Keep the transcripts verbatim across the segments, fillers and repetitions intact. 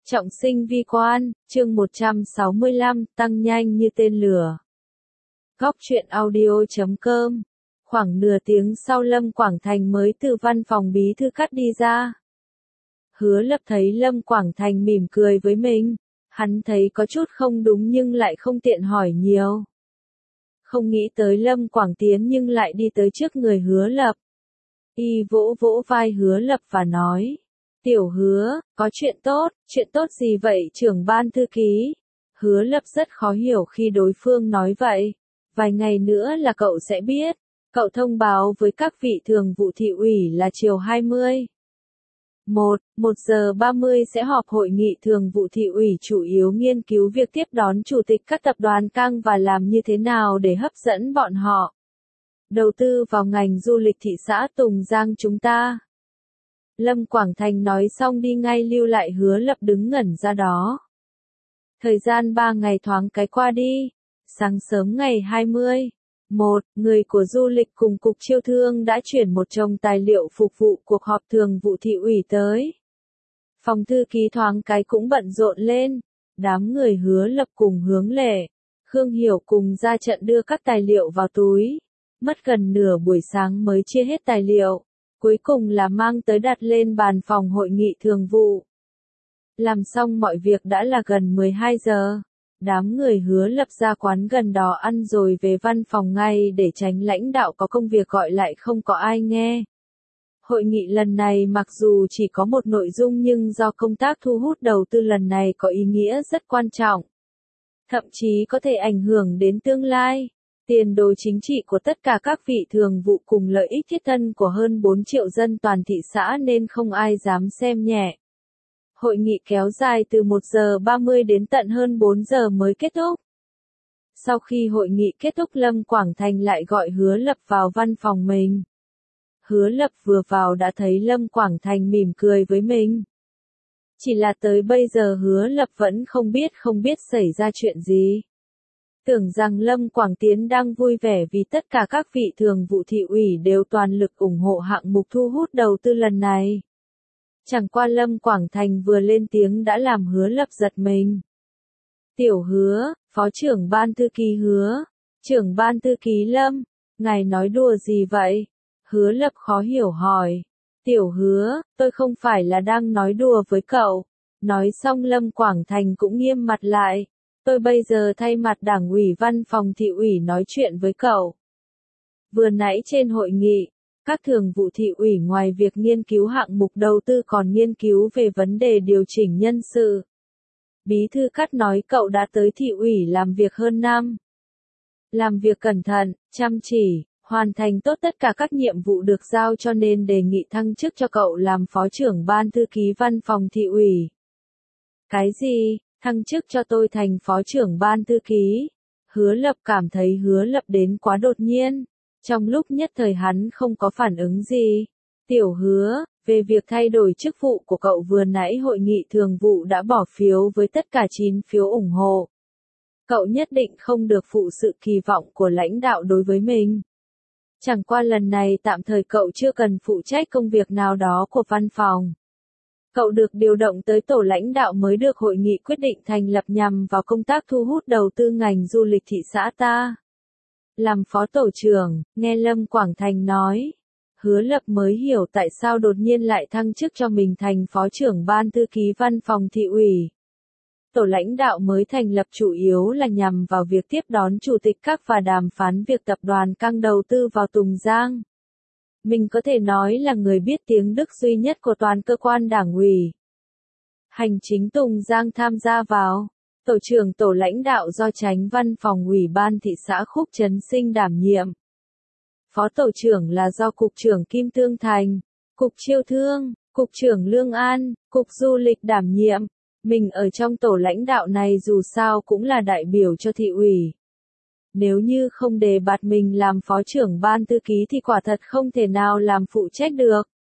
Trọng sinh vi quan, chương một trăm sáu mươi lăm, tăng nhanh như tên lửa. Góc truyện audio chấm com. Khoảng nửa tiếng sau Lâm Quảng Thành mới từ văn phòng bí thư cắt đi ra. Hứa Lập thấy Lâm Quảng Thành mỉm cười với mình. Hắn thấy có chút không đúng nhưng lại không tiện hỏi nhiều. Không nghĩ tới Lâm Quảng Tiến nhưng lại đi tới trước người Hứa Lập. Y vỗ vỗ vai Hứa Lập và nói. Tiểu Hứa, có chuyện tốt, chuyện tốt gì vậy trưởng ban thư ký? Hứa Lập rất khó hiểu khi đối phương nói vậy. Vài ngày nữa là cậu sẽ biết. Cậu thông báo với các vị thường vụ thị ủy là chiều hai mươi. một, một giờ ba mươi sẽ họp hội nghị thường vụ thị ủy chủ yếu nghiên cứu việc tiếp đón chủ tịch các tập đoàn căng và làm như thế nào để hấp dẫn bọn họ. Đầu tư vào ngành du lịch thị xã Tùng Giang chúng ta. Lâm Quảng Thành nói xong đi ngay lưu lại Hứa Lập đứng ngẩn ra đó. Thời gian ba ngày thoáng cái qua đi. Sáng sớm ngày hai mươi. một, người của du lịch cùng Cục Chiêu thương đã chuyển một chồng tài liệu phục vụ cuộc họp thường vụ thị ủy tới. Phòng thư ký thoáng cái cũng bận rộn lên. Đám người Hứa Lập cùng Hướng Lệ, Khương Hiểu cùng ra trận đưa các tài liệu vào túi. Mất gần nửa buổi sáng mới chia hết tài liệu. Cuối cùng là mang tới đặt lên bàn phòng hội nghị thường vụ. Làm xong mọi việc đã là gần mười hai giờ. Đám người Hứa Lập ra quán gần đó ăn rồi về văn phòng ngay để tránh lãnh đạo có công việc gọi lại không có ai nghe. Hội nghị lần này mặc dù chỉ có một nội dung nhưng do công tác thu hút đầu tư lần này có ý nghĩa rất quan trọng. Thậm chí có thể ảnh hưởng đến tương lai. Tiền đồ chính trị của tất cả các vị thường vụ cùng lợi ích thiết thân của hơn bốn triệu dân toàn thị xã nên không ai dám xem nhẹ. Hội nghị kéo dài từ một giờ ba mươi đến tận hơn bốn giờ mới kết thúc. Sau khi hội nghị kết thúc Lâm Quảng Thành lại gọi Hứa Lập vào văn phòng mình. Hứa Lập vừa vào đã thấy Lâm Quảng Thành mỉm cười với mình. Chỉ là tới bây giờ Hứa Lập vẫn không biết không biết xảy ra chuyện gì. Tưởng rằng Lâm Quảng Tiến đang vui vẻ vì tất cả các vị thường vụ thị ủy đều toàn lực ủng hộ hạng mục thu hút đầu tư lần này. Chẳng qua Lâm Quảng Thành vừa lên tiếng đã làm Hứa Lập giật mình. Tiểu Hứa, Phó trưởng ban thư ký Hứa, trưởng ban thư ký Lâm, ngài nói đùa gì vậy? Hứa Lập khó hiểu hỏi. Tiểu Hứa, tôi không phải là đang nói đùa với cậu. Nói xong Lâm Quảng Thành cũng nghiêm mặt lại. Tôi bây giờ thay mặt đảng ủy văn phòng thị ủy nói chuyện với cậu. Vừa nãy trên hội nghị, các thường vụ thị ủy ngoài việc nghiên cứu hạng mục đầu tư còn nghiên cứu về vấn đề điều chỉnh nhân sự. Bí thư Cát nói cậu đã tới thị ủy làm việc hơn năm. Làm việc cẩn thận, chăm chỉ, hoàn thành tốt tất cả các nhiệm vụ được giao cho nên đề nghị thăng chức cho cậu làm phó trưởng ban thư ký văn phòng thị ủy. Cái gì? Thăng chức cho tôi thành phó trưởng ban thư ký. Hứa Lập cảm thấy Hứa Lập đến quá đột nhiên. Trong lúc nhất thời hắn không có phản ứng gì. Tiểu Hứa, về việc thay đổi chức vụ của cậu vừa nãy hội nghị thường vụ đã bỏ phiếu với tất cả chín phiếu ủng hộ. Cậu nhất định không được phụ sự kỳ vọng của lãnh đạo đối với mình. Chẳng qua lần này tạm thời cậu chưa cần phụ trách công việc nào đó của văn phòng. Cậu được điều động tới tổ lãnh đạo mới được hội nghị quyết định thành lập nhằm vào công tác thu hút đầu tư ngành du lịch thị xã ta. Làm phó tổ trưởng, nghe Lâm Quảng Thành nói. Hứa Lập mới hiểu tại sao đột nhiên lại thăng chức cho mình thành phó trưởng ban thư ký văn phòng thị ủy. Tổ lãnh đạo mới thành lập chủ yếu là nhằm vào việc tiếp đón chủ tịch các và đàm phán việc tập đoàn căng đầu tư vào Tùng Giang. Mình có thể nói là người biết tiếng Đức duy nhất của toàn cơ quan đảng ủy. Hành chính Tùng Giang tham gia vào. Tổ trưởng tổ lãnh đạo do Chánh văn phòng ủy ban thị xã Khúc Trấn Sinh đảm nhiệm. Phó tổ trưởng là do Cục trưởng Kim Tương Thành, Cục Chiêu thương, Cục trưởng Lương An, Cục Du lịch đảm nhiệm. Mình ở trong tổ lãnh đạo này dù sao cũng là đại biểu cho thị ủy. Nếu như không đề bạt mình làm phó trưởng ban thư ký thì quả thật không thể nào làm phụ trách được.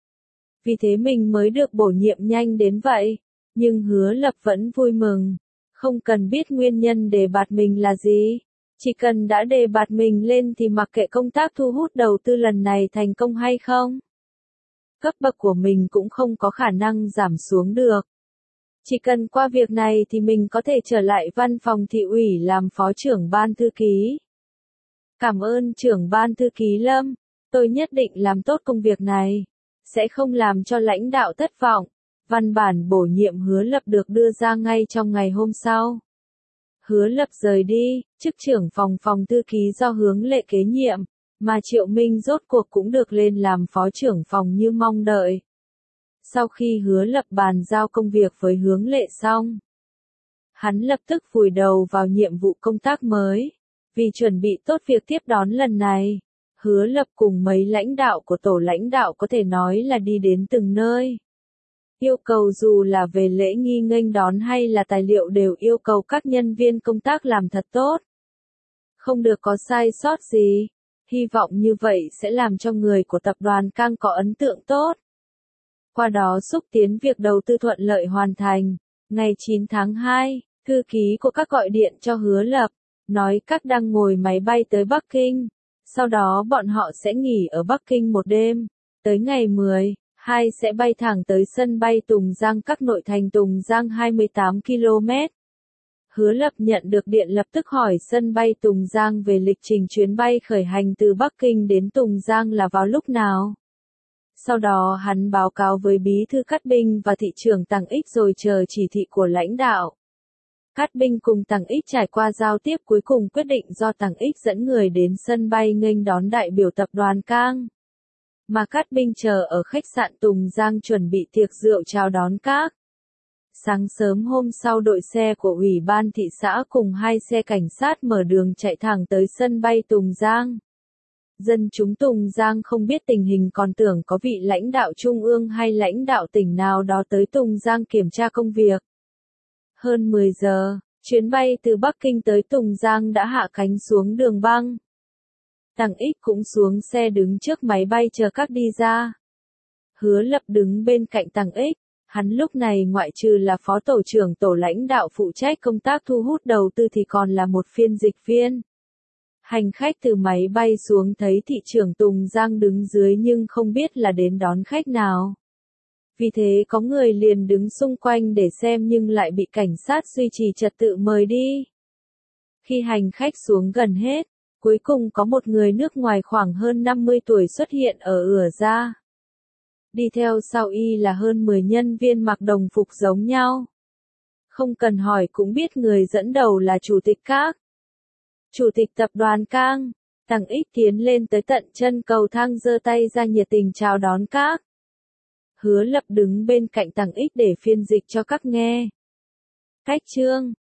Vì thế mình mới được bổ nhiệm nhanh đến vậy. Nhưng Hứa Lập vẫn vui mừng. Không cần biết nguyên nhân đề bạt mình là gì. Chỉ cần đã đề bạt mình lên thì mặc kệ công tác thu hút đầu tư lần này thành công hay không. Cấp bậc của mình cũng không có khả năng giảm xuống được. Chỉ cần qua việc này thì mình có thể trở lại văn phòng thị ủy làm phó trưởng ban thư ký. Cảm ơn trưởng ban thư ký Lâm, tôi nhất định làm tốt công việc này, sẽ không làm cho lãnh đạo thất vọng. Văn bản bổ nhiệm Hứa Lập được đưa ra ngay trong ngày hôm sau. Hứa Lập rời đi, chức trưởng phòng phòng thư ký do Hướng Lệ kế nhiệm, mà Triệu Minh rốt cuộc cũng được lên làm phó trưởng phòng như mong đợi. Sau khi Hứa Lập bàn giao công việc với Hướng Lệ xong, hắn lập tức vùi đầu vào nhiệm vụ công tác mới. Vì chuẩn bị tốt việc tiếp đón lần này, Hứa Lập cùng mấy lãnh đạo của tổ lãnh đạo có thể nói là đi đến từng nơi. Yêu cầu dù là về lễ nghi nghênh đón hay là tài liệu đều yêu cầu các nhân viên công tác làm thật tốt. Không được có sai sót gì. Hy vọng như vậy sẽ làm cho người của tập đoàn Cang có ấn tượng tốt. Qua đó xúc tiến việc đầu tư thuận lợi hoàn thành. Ngày chín tháng hai, thư ký của các gọi điện cho Hứa Lập, nói các đang ngồi máy bay tới Bắc Kinh. Sau đó bọn họ sẽ nghỉ ở Bắc Kinh một đêm. Tới ngày mười, hai sẽ bay thẳng tới sân bay Tùng Giang cách nội thành Tùng Giang hai mươi tám ki lô mét. Hứa Lập nhận được điện lập tức hỏi sân bay Tùng Giang về lịch trình chuyến bay khởi hành từ Bắc Kinh đến Tùng Giang là vào lúc nào. Sau đó hắn báo cáo với bí thư Cát Binh và thị trưởng Tằng Ích rồi chờ chỉ thị của lãnh đạo. Cát Binh cùng Tằng Ích trải qua giao tiếp cuối cùng quyết định do Tằng Ích dẫn người đến sân bay nghênh đón đại biểu tập đoàn Cang. Mà Cát Binh chờ ở khách sạn Tùng Giang chuẩn bị tiệc rượu chào đón các. Sáng sớm hôm sau đội xe của ủy ban thị xã cùng hai xe cảnh sát mở đường chạy thẳng tới sân bay Tùng Giang. Dân chúng Tùng Giang không biết tình hình còn tưởng có vị lãnh đạo trung ương hay lãnh đạo tỉnh nào đó tới Tùng Giang kiểm tra công việc. Hơn mười giờ, chuyến bay từ Bắc Kinh tới Tùng Giang đã hạ cánh xuống đường băng. Tằng Ích cũng xuống xe đứng trước máy bay chờ các đi ra. Hứa Lập đứng bên cạnh Tằng Ích. Hắn lúc này ngoại trừ là phó tổ trưởng tổ lãnh đạo phụ trách công tác thu hút đầu tư thì còn là một phiên dịch viên. Hành khách từ máy bay xuống thấy thị trưởng Tùng Giang đứng dưới nhưng không biết là đến đón khách nào. Vì thế có người liền đứng xung quanh để xem nhưng lại bị cảnh sát duy trì trật tự mời đi. Khi hành khách xuống gần hết, cuối cùng có một người nước ngoài khoảng hơn năm mươi tuổi xuất hiện ở ửa ra. Đi theo sau y là hơn mười nhân viên mặc đồng phục giống nhau. Không cần hỏi cũng biết người dẫn đầu là chủ tịch các. Chủ tịch tập đoàn Cang, Tằng Ích tiến lên tới tận chân cầu thang giơ tay ra nhiệt tình chào đón các. Hứa Lập đứng bên cạnh Tằng Ích để phiên dịch cho các nghe. Cách chương